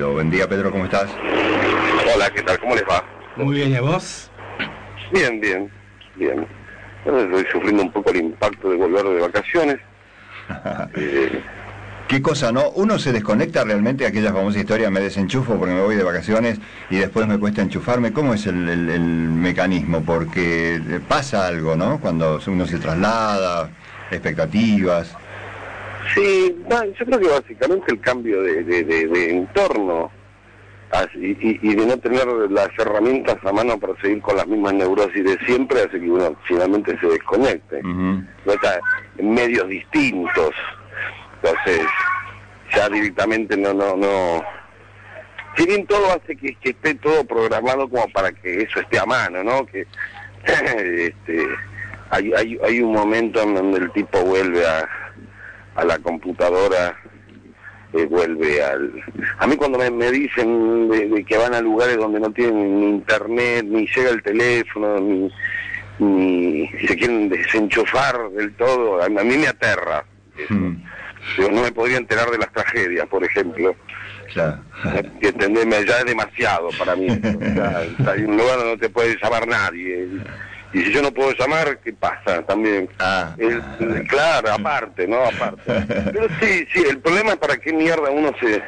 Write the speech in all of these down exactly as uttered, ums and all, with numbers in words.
Guido. Buen día, Pedro, ¿cómo estás? Hola, ¿qué tal? ¿Cómo les va? Muy bien, ¿y a vos? Bien, bien, bien. Bueno, estoy sufriendo un poco el impacto de volver de vacaciones. eh, ¿Qué cosa, no? Uno se desconecta realmente de aquella famosa historia, me desenchufo porque me voy de vacaciones y después me cuesta enchufarme. ¿Cómo es el, el, el mecanismo? Porque pasa algo, ¿no? Cuando uno se traslada, expectativas. sí, no, yo creo que básicamente el cambio de, de, de, de entorno así, y, y de no tener las herramientas a mano para seguir con las mismas neurosis de siempre hace que uno finalmente se desconecte. Uh-huh. No está en medios distintos. Entonces, ya directamente no, no, no. Si bien todo hace que, que esté todo programado como para que eso esté a mano, ¿no? Que este, hay, hay, hay un momento en donde el tipo vuelve a, a la computadora, eh, vuelve al... A mí cuando me, me dicen de, de que van a lugares donde no tienen ni internet, ni llega el teléfono, ni, ni se quieren desenchufar del todo, a, a mí me aterra eso. Mm. Yo no me podría enterar de las tragedias, por ejemplo. Claro. Entenderme, ya es demasiado para mí. Ya, hay un lugar donde no te puede llamar nadie. Y si yo no puedo llamar, ¿qué pasa? También. Ah. El, claro, aparte, ¿no? Aparte. Pero sí, sí, el problema es para qué mierda uno se...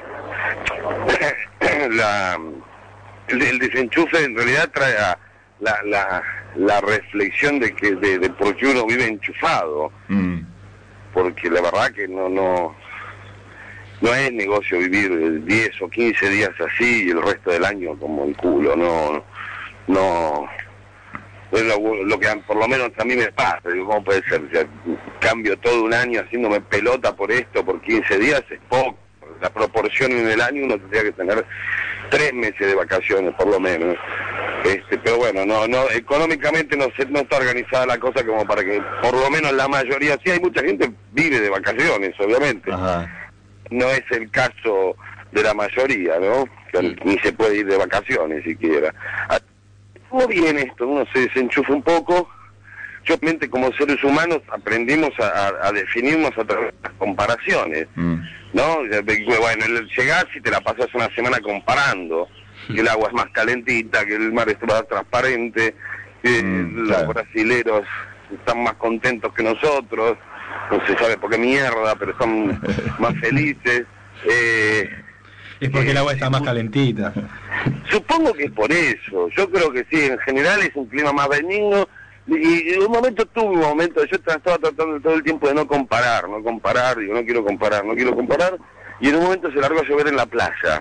la, el, el desenchufe en realidad trae a la, la, la reflexión de que de, de por qué uno vive enchufado. Mm. Porque la verdad que no no no es negocio vivir diez o quince días así y el resto del año como el culo, no no es lo, lo que por lo menos a mí me pasa. Digo, ¿cómo puede ser? O sea, cambio todo un año haciéndome pelota por esto, por quince días, es poco. La proporción en el año uno tendría que tener tres meses de vacaciones por lo menos. Este, pero bueno, no, no, económicamente no, se, no está organizada la cosa como para que por lo menos la mayoría, sí hay mucha gente vive de vacaciones, obviamente. Ajá. No es el caso de la mayoría, ¿no? Que sí. Ni se puede ir de vacaciones siquiera. ¿Cómo viene esto? Uno se desenchufa un poco. Yo, obviamente, como seres humanos aprendimos a, a, a definirnos a través de las comparaciones, mm. ¿no? Bueno, llegás y te la pasas una semana comparando. Que el agua es más calentita, que el mar es más transparente, que mm, los claro. brasileros están más contentos que nosotros, no se sabe por qué mierda, pero están más felices. Eh, es porque eh, el agua está más eh, calentita. Supongo que es por eso, yo creo que sí, en general es un clima más benigno, y en un momento tuve un momento, yo estaba tratando todo el tiempo de no comparar, no comparar, digo, no quiero comparar, no quiero comparar, y en un momento se largó a llover en la playa.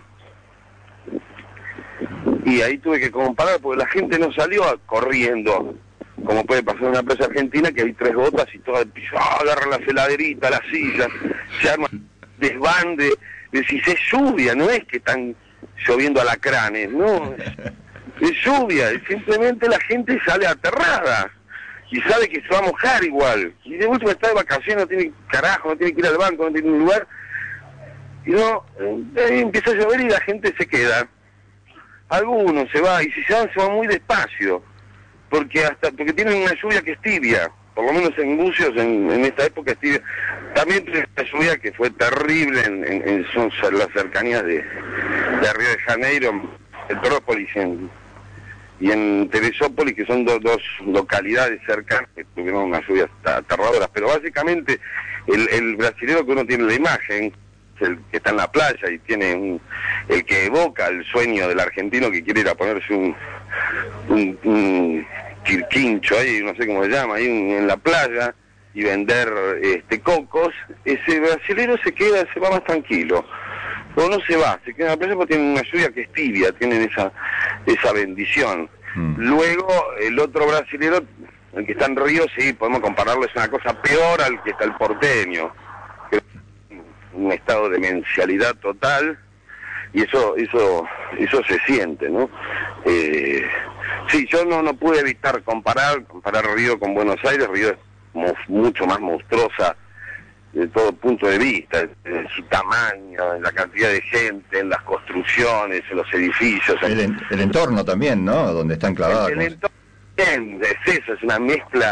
Y ahí tuve que comparar porque la gente no salió corriendo, como puede pasar en una playa argentina que hay tres gotas y todo el piso, ¡ah! Agarran la heladeritas, las sillas, se arma desbande, decís, es lluvia, no es que están lloviendo alacranes, no, es, es lluvia, es simplemente la gente sale aterrada y sabe que se va a mojar igual, y de última está de vacaciones, no tiene carajo, no tiene que ir al banco, no tiene un lugar, y no, ahí empieza a llover y la gente se queda. Algunos se va, y si se van, se van muy despacio, porque hasta porque tienen una lluvia que es tibia, por lo menos en Bucios, en, en esta época es tibia. También esta lluvia que fue terrible en, en, en son las cercanías de, de Río de Janeiro, en Petrópolis en, y en Teresópolis, que son do, dos localidades cercanas que tuvieron una lluvia aterradoras, pero básicamente el, el brasilero que uno tiene la imagen, el que está en la playa y tiene un, el que evoca el sueño del argentino que quiere ir a ponerse un, un, un quirquincho ahí, no sé cómo se llama, ahí en la playa y vender este cocos, ese brasilero se queda, se va más tranquilo, o no se va, se queda en la playa porque tienen una lluvia que es tibia, tienen esa, esa bendición. Mm. Luego el otro brasilero, el que está en Río, sí, podemos compararlo, es una cosa peor al que está el porteño, un estado de demencialidad total, y eso eso eso se siente, ¿no? Eh, sí, yo no no pude evitar comparar comparar Río con Buenos Aires. Río es mo- mucho más monstruosa de todo punto de vista, en su tamaño, en la cantidad de gente, en las construcciones, en los edificios. El, en, el entorno también, ¿no? Donde está enclavada. El, el entorno es eso, es una mezcla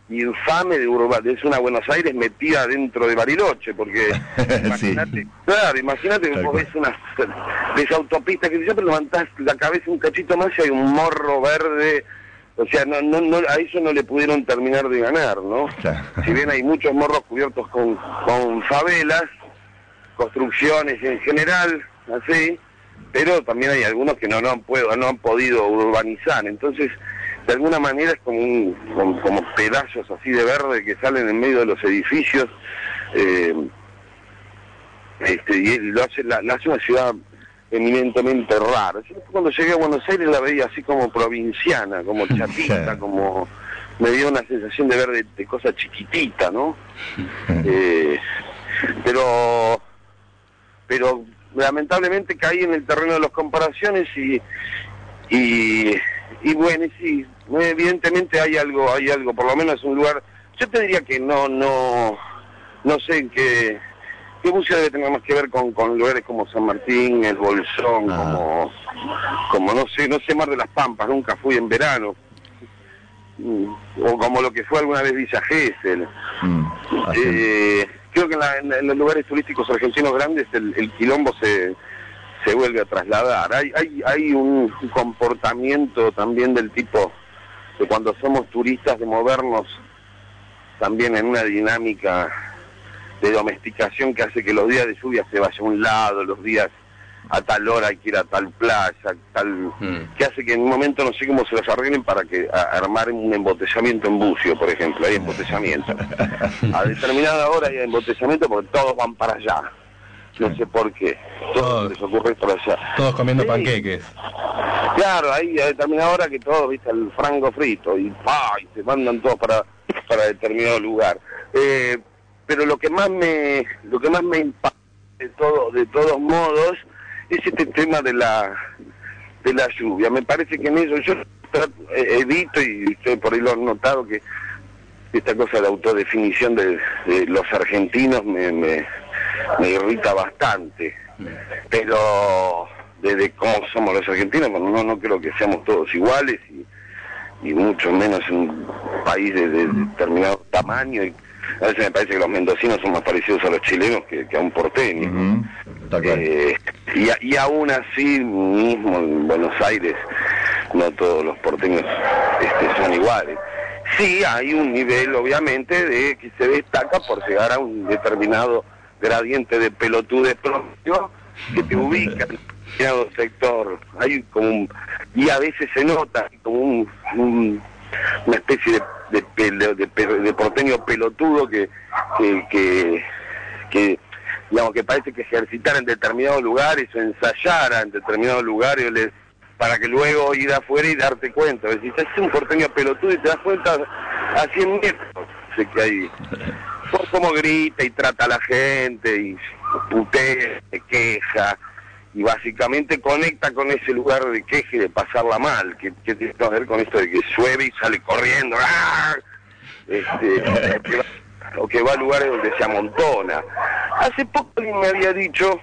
infame de Urba, es una Buenos Aires metida dentro de Bariloche, porque imagínate, sí. claro, imagínate que vos ves unas de esa autopista que siempre levantás la cabeza un cachito más y hay un morro verde, o sea, no, no, no, a eso no le pudieron terminar de ganar, ¿no? Claro. Si bien hay muchos morros cubiertos con, con favelas, construcciones en general, así, pero también hay algunos que no, no han puedo, no han podido urbanizar, entonces de alguna manera es como, un, como, como pedazos así de verde que salen en medio de los edificios, eh, este, y lo hace, la, la hace una ciudad eminentemente rara. Yo cuando llegué a Buenos Aires la veía así como provinciana, como chatita, como me dio una sensación de ver de, de cosa chiquitita, ¿no? Eh, pero, pero lamentablemente caí en el terreno de las comparaciones y, y y bueno, sí, evidentemente hay algo, hay algo, por lo menos es un lugar, yo te diría que no, no, no sé en qué, qué museo debe tener más que ver con, con lugares como San Martín, el Bolsón, ah. como, como no sé, no sé, Mar de las Pampas, nunca fui en verano, o como lo que fue alguna vez Villa Gesell. Mm, eh, creo que en, la, en, en los lugares turísticos argentinos grandes el, el quilombo se se vuelve a trasladar. Hay hay hay un comportamiento también del tipo de cuando somos turistas de movernos también en una dinámica de domesticación que hace que los días de lluvia se vaya a un lado, los días a tal hora hay que ir a tal playa, tal mm. que hace que en un momento no sé cómo se los arreglen para que a, armar un embotellamiento en Bucio, por ejemplo, hay embotellamiento. A determinada hora hay embotellamiento porque todos van para allá. No sé por qué. Todos les ocurre por allá. Todos comiendo sí. panqueques. Claro, ahí a determinada hora que todos, viste, el frango frito y pa, y se mandan todos para para determinado lugar. Eh, pero lo que más me lo que más me impacta de todo de todos modos es este tema de la de la lluvia. Me parece que en eso yo evito, y usted por ahí lo han notado, que esta cosa de autodefinición de, de los argentinos me, me me irrita bastante, pero desde cómo somos los argentinos, bueno, no, no creo que seamos todos iguales y, y mucho menos en un país de, de determinado tamaño, y a veces me parece que los mendocinos son más parecidos a los chilenos que, que a un porteño. Uh-huh. eh, y, y aún así mismo en Buenos Aires no todos los porteños este, son iguales. Sí hay un nivel obviamente de que se destaca por llegar a un determinado gradiente de pelotudez propio que te ubica en determinado sector. Hay como un, y a veces se nota como un, un una especie de de, de, de, de porteño pelotudo que que, que que digamos que parece que ejercitara en determinados lugares o ensayara en determinados lugares les, para que luego ir afuera y darte cuenta. Decís, es un porteño pelotudo y te das cuenta a cien metros de que hay por cómo grita y trata a la gente y putea, se queja y básicamente conecta con ese lugar de queja y de pasarla mal, que, que tiene que ver con esto de que llueve y sale corriendo, ¡ah! este, o, que va, o que va a lugares donde se amontona. Hace poco alguien me había dicho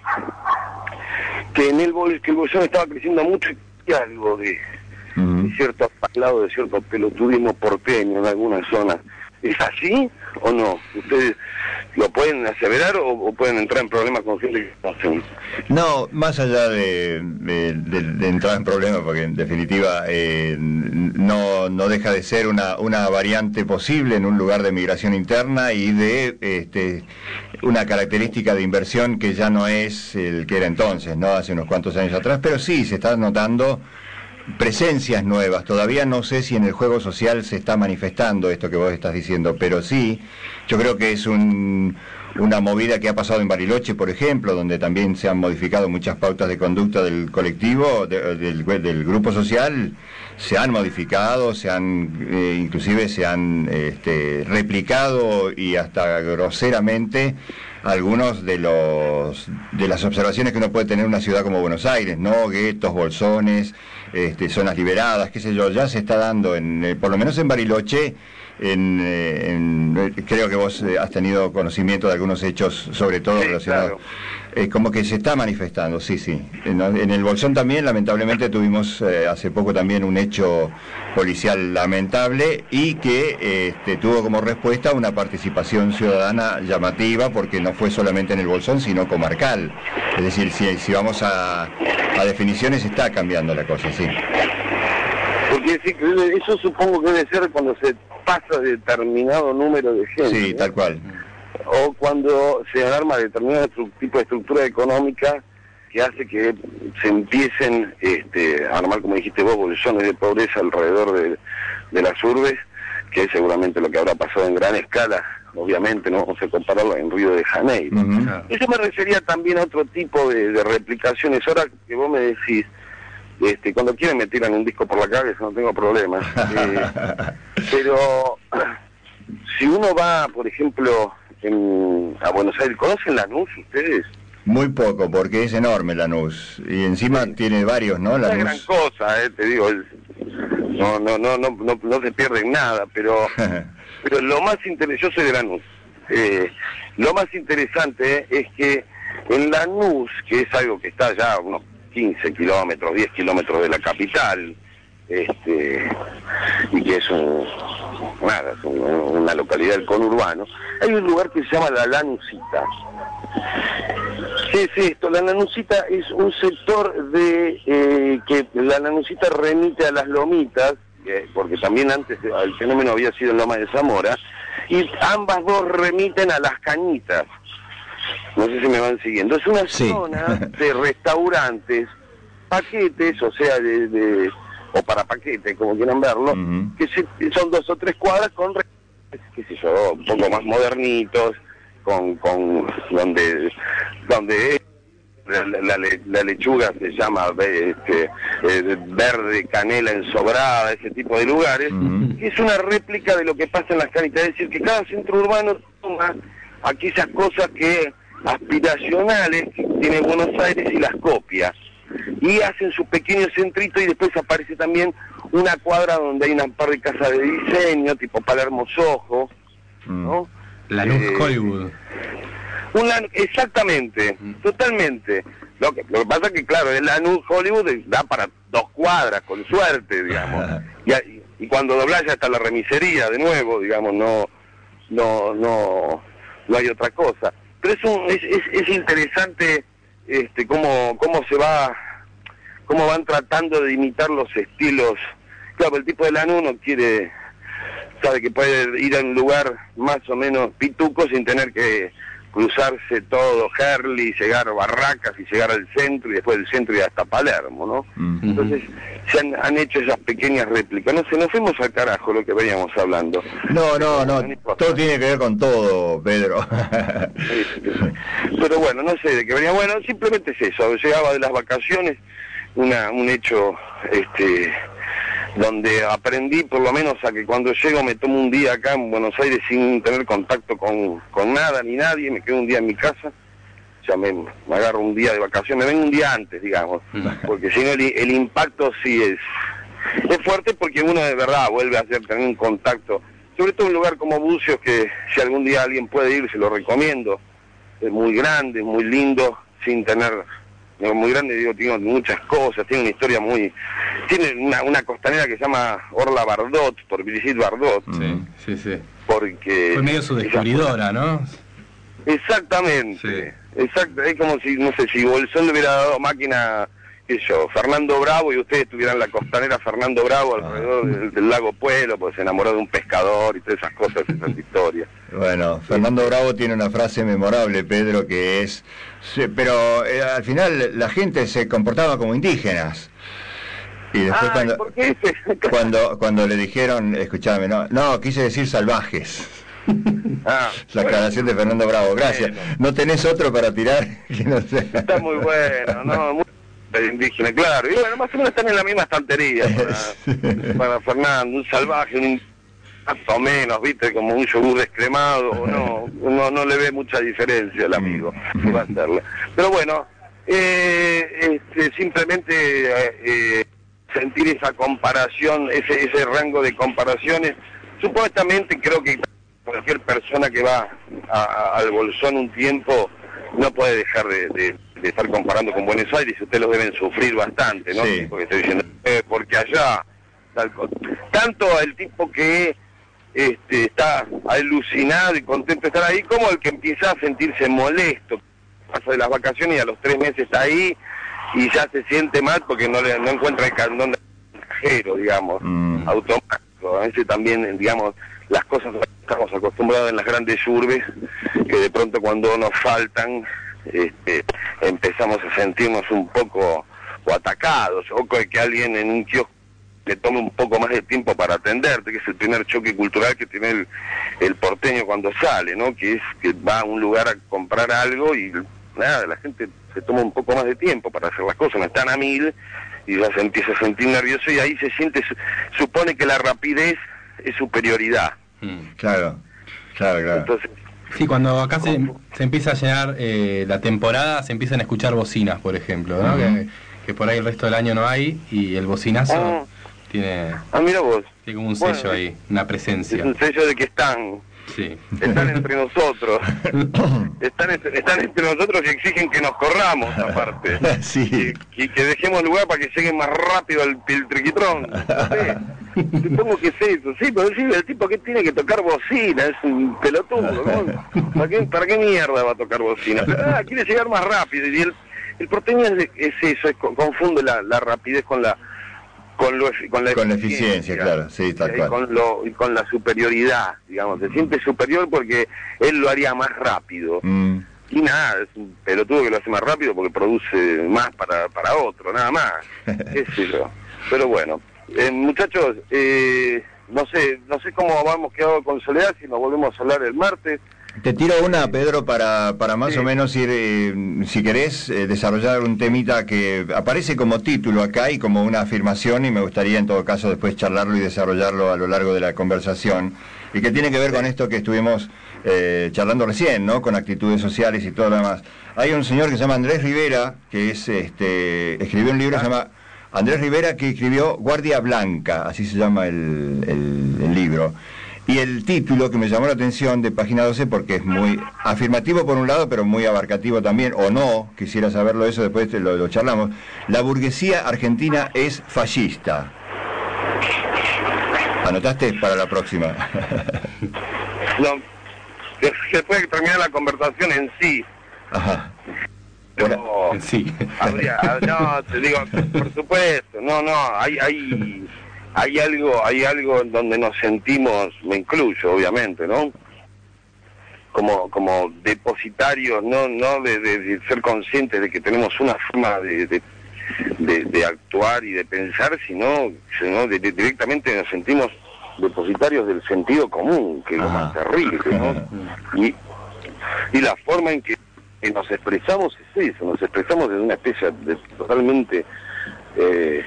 que en el bol, que el bolsón estaba creciendo mucho y algo de, uh-huh. de cierto lado de cierto pelotudismo porteño en algunas zonas. ¿Es así o no? ¿Ustedes lo pueden aseverar o, o pueden entrar en problemas con gente que no hacen? No, más allá de, de, de, de entrar en problemas, porque en definitiva eh, no, no deja de ser una, una variante posible en un lugar de migración interna y de este, una característica de inversión que ya no es el que era entonces, ¿no? Hace unos cuantos años atrás, pero sí se está notando presencias nuevas. Todavía no sé si en el juego social se está manifestando esto que vos estás diciendo, pero sí, yo creo que es un, una movida que ha pasado en Bariloche, por ejemplo, donde también se han modificado muchas pautas de conducta del colectivo, de, del, del grupo social, se han modificado, se han, eh, inclusive se han este, replicado y hasta groseramente algunos de los de las observaciones que uno puede tener en una ciudad como Buenos Aires, ¿no? Guetos, bolsones, este, zonas liberadas, qué sé yo, ya se está dando, en, eh, por lo menos en Bariloche, en, eh, en, creo que vos eh, has tenido conocimiento de algunos hechos, sobre todo Sí, relacionados, claro. eh, como que se está manifestando, sí, sí. En, en el Bolsón también, lamentablemente, tuvimos eh, hace poco también un hecho policial lamentable y que eh, este, tuvo como respuesta una participación ciudadana llamativa, porque no fue solamente en el Bolsón, sino comarcal. Es decir, si, si vamos a, a definiciones, está cambiando la cosa, sí. Porque sí, eso supongo que debe ser cuando se pasa determinado número de gente. Sí, tal cual. O cuando se arma determinado tipo de estructura económica que hace que se empiecen este, a armar, como dijiste vos, bolsones de pobreza alrededor de, de las urbes, que es seguramente lo que habrá pasado en gran escala, obviamente, no vamos a compararlo en Río de Janeiro. Uh-huh. Claro. Eso me refería también a otro tipo de, de replicaciones. Ahora que vos me decís, este, cuando quieren me tiran un disco por la cabeza, no tengo problema. Eh, pero si uno va, por ejemplo, en, a Buenos Aires, ¿conocen Lanús ustedes? Muy poco, porque es enorme Lanús. Y encima Sí. tiene varios, ¿no? Una gran Lanús. cosa, eh, te digo, es- no, no, no, no, no, no se pierde en nada, pero, pero lo más interesante, yo soy de Lanús, eh, lo más interesante es que en Lanús, que es algo que está ya a unos quince kilómetros, diez kilómetros de la capital, este, y que es un, nada, es un- una localidad del conurbano, hay un lugar que se llama La Lanusita. ¿Qué es esto? La Lanusita es un sector de eh, que la Lanusita remite a las lomitas, eh, porque también antes el fenómeno había sido en Loma de Zamora, y ambas dos remiten a Las Cañitas. No sé si me van siguiendo. Es una Sí. zona de restaurantes, paquetes, o sea, de, de o para paquetes, como quieran verlo, Ujú. que se- son dos o tres cuadras con, re- qué sé yo, un poco más modernitos, con, con donde, donde la, la, la- la lechuga se llama eh, este, eh, verde, canela ensobrada, ese tipo de lugares, Ujú. que es una réplica de lo que pasa en Las Cañitas, es decir, que cada centro urbano toma aquellas cosas que aspiracionales que tiene Buenos Aires y las copia, y hacen su pequeño centrito, y después aparece también una cuadra donde hay una par de casas de diseño, tipo Palermo Soho, Mm. ¿no? Lanús Eh, Hollywood. Una, exactamente, totalmente. Lo que, lo que pasa es que, claro, el Lanús Hollywood da para dos cuadras, con suerte, digamos. Y, a- y cuando doblás ya está la remisería de nuevo, digamos, no no no no hay otra cosa. Pero es, un, es, es, es interesante este cómo cómo se va, cómo van tratando de imitar los estilos. Claro, el tipo de Lanús no quiere, sabe que puede ir a un lugar más o menos pituco sin tener que cruzarse todo Herli, llegar a Barracas y llegar al centro, y después del centro y hasta Palermo, ¿no? Mm. Entonces se han, han hecho esas pequeñas réplicas. No sé, nos fuimos al carajo lo que veníamos hablando. No, no, no, importa. todo tiene que ver con todo, Pedro. Pero bueno, no sé de qué venía. Bueno, simplemente es eso. Llegaba de las vacaciones, una, un hecho este donde aprendí por lo menos a que cuando llego me tomo un día acá en Buenos Aires sin tener contacto con, con nada ni nadie, me quedo un día en mi casa, ya me, me agarro un día de vacación, me vengo un día antes, digamos, porque si no el, el impacto sí es, es fuerte, porque uno de verdad vuelve a hacer, tener un contacto, sobre todo en un lugar como Bucios, que si algún día alguien puede ir, se lo recomiendo, es muy grande, muy lindo, sin tener... No, muy grande, digo, tiene muchas cosas, tiene una historia muy... Tiene una, una costanera que se llama Orla Bardot, por Brigitte Bardot, Sí, sí, sí. porque... Fue medio su descubridora, ¿no? Exactamente, exacto, es como si, no sé, si Bolsón le hubiera dado máquina, qué sé yo, Fernando Bravo, y ustedes tuvieran la costanera Fernando Bravo alrededor del, del lago Pueblo, pues se enamoró de un pescador y todas esas cosas, esas historias. Bueno, Fernando Bravo tiene una frase memorable, Pedro, que es, sí, pero eh, al final la gente se comportaba como indígenas. Y después Ay, cuando, ¿por qué ese? cuando cuando le dijeron, escuchame, no, no, quise decir salvajes. Ah, La bueno, aclaración de Fernando Bravo, gracias. Bueno. ¿No tenés otro para tirar? Que no sé. está muy bueno, ¿no? Muy de indígena, claro. Y bueno, más o menos están en la misma estantería para, para Fernando, un salvaje, un más o menos, viste, como un yogur descremado, o no, no, no le ve mucha diferencia al amigo, que va a hacerle. Pero bueno, eh, este, simplemente eh, eh, sentir esa comparación, ese, ese rango de comparaciones supuestamente creo que cualquier persona que va a, a, al Bolsón un tiempo no puede dejar de, de, de estar comparando con Buenos Aires, y ustedes lo deben sufrir bastante, ¿no? Sí. Porque estoy diciendo, eh, porque allá, tal, tanto el tipo que este, está alucinado y contento de estar ahí, como el que empieza a sentirse molesto, pasa de las vacaciones y a los tres meses está ahí y ya se siente mal porque no, le, no encuentra el candón de cajero, digamos, mm. automático. A veces también, digamos, las cosas que estamos acostumbrados en las grandes urbes, que de pronto cuando nos faltan, este, empezamos a sentirnos un poco o atacados, o que alguien en un kiosco le tome un poco más de tiempo para atenderte, que es el primer choque cultural que tiene el, el porteño cuando sale, ¿no? Que es que va a un lugar a comprar algo y nada, la gente se toma un poco más de tiempo para hacer las cosas, no están a mil y ya se empieza a sentir nervioso y ahí se siente, supone que la rapidez es superioridad. Mm, claro, claro, claro. Entonces, sí, cuando acá se, se empieza a llenar eh, la temporada, se empiezan a escuchar bocinas, por ejemplo, ¿no? Uh-huh. que, que por ahí el resto del año no hay, y el bocinazo uh-huh. tiene, ah, mira vos. tiene como un sello bueno, ahí, una presencia. Es un sello de que están. Sí. Están entre nosotros. están, están entre nosotros y exigen que nos corramos, aparte. Sí. Y, y que dejemos lugar para que llegue más rápido el, el triquitrón. No sé. Supongo que es eso. Sí, pero sí, el tipo que tiene que tocar bocina es un pelotudo, ¿no? ¿Para qué, ¿Para qué mierda va a tocar bocina? Pero, ah, quiere llegar más rápido. Y el, el porteño es, es eso, es, confunde la, la rapidez con la con, lo, con la con la eficiencia, eficiencia, claro, sí, tal y cual. Con, lo, y con la superioridad, digamos, se siente superior porque él lo haría más rápido. Mm. Y nada, es un pelotudo que lo hace más rápido porque produce más para, para otro, nada más. ¿Qué sé yo? Pero bueno, eh, muchachos, eh, no sé no sé cómo hemos quedado con Soledad, si nos volvemos a hablar el martes. Te tiro una, Pedro, para, para más sí. o menos ir, eh, si querés, eh, desarrollar un temita que aparece como título acá y como una afirmación, y me gustaría en todo caso después charlarlo y desarrollarlo a lo largo de la conversación, y que tiene que ver con esto que estuvimos eh, charlando recién, ¿no? Con actitudes sociales y todo lo demás. Hay un señor que se llama Andrés Rivera, que es este escribió un libro que se llama Andrés Rivera, que escribió Guardia Blanca, así se llama el, el, el libro. Y el título que me llamó la atención de página doce, porque es muy afirmativo por un lado, pero muy abarcativo también, o no, quisiera saberlo eso, después te lo, lo charlamos. La burguesía argentina es fascista. ¿Anotaste para la próxima? No, después de terminar la conversación en sí. Ajá. Pero, sí. Habría, no, te digo, por supuesto, no, no, hay... hay hay algo hay algo en donde nos sentimos, me incluyo obviamente, ¿no? Como como depositarios, no no de, de, de ser conscientes de que tenemos una forma de, de, de, de actuar y de pensar, sino, sino de, de, directamente nos sentimos depositarios del sentido común, que es lo más terrible, ¿no? Y, y la forma en que, que nos expresamos es eso, nos expresamos desde una especie de totalmente... Eh,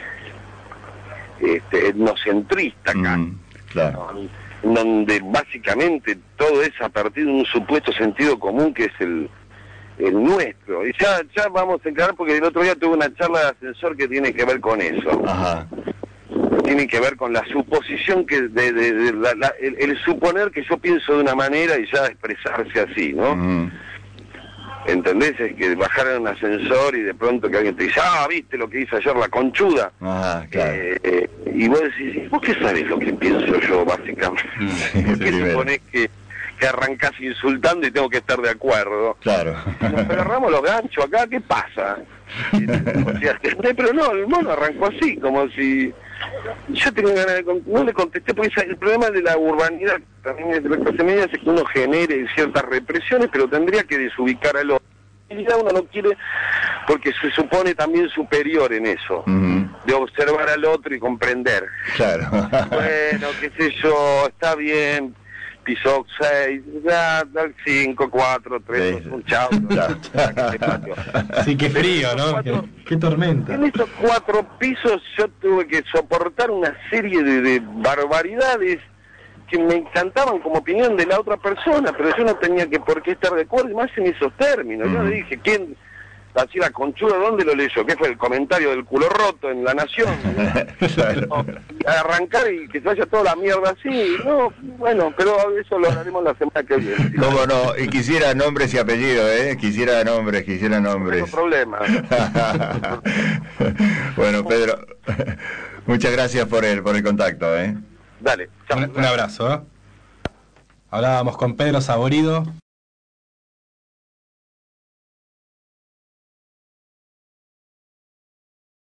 Este, etnocentrista acá, mm, claro. ¿no? Donde básicamente todo es a partir de un supuesto sentido común que es el, el nuestro. Y ya ya vamos a encarar, porque el otro día tuve una charla de ascensor que tiene que ver con eso. Ajá. Tiene que ver con la suposición, que de, de, de la, la, el, el suponer que yo pienso de una manera y ya expresarse así, ¿no? Mm. ¿Entendés? Es que bajar en un ascensor y de pronto que alguien te dice, ah, ¿viste lo que hizo ayer la conchuda? Ajá, claro. Eh, eh, y vos decís, ¿vos qué sabés lo que pienso yo, básicamente? Sí, ¿por qué suponés que, que arrancás insultando y tengo que estar de acuerdo? Claro. Nos agarramos los ganchos acá, ¿qué pasa? O sea, pero no, el mono arrancó así, como si... Yo tenía ganas de... No le contesté, porque el problema de la urbanidad, también de la clase media, es que uno genere ciertas represiones, pero tendría que desubicar al otro. Y ya uno no quiere, porque se supone también superior en eso, uh-huh. de observar al otro y comprender. Claro. Bueno, qué sé yo, está bien, piso seis, ya, cinco, cuatro, tres, sí. Un chao. Sí, qué frío, ¿no? Cuatro, qué, qué tormenta. En estos cuatro pisos yo tuve que soportar una serie de, de barbaridades que me encantaban como opinión de la otra persona, pero yo no tenía que por qué estar de acuerdo, y más en esos términos. Uh-huh. Yo le dije, ¿quién? así la conchuda, ¿dónde lo leyó? ¿Qué fue el comentario del culo roto en La Nación? No, arrancar y que se vaya toda la mierda así, no, bueno, pero eso lo haremos la semana que viene. ¿Cómo no? Y quisiera nombres y apellidos, ¿eh? Quisiera nombres, quisiera nombres. No tengo problema. Bueno, Pedro, muchas gracias por el, por el contacto, ¿eh? Dale, chao. Un, un abrazo, ¿eh? Hablábamos con Pedro Saborido.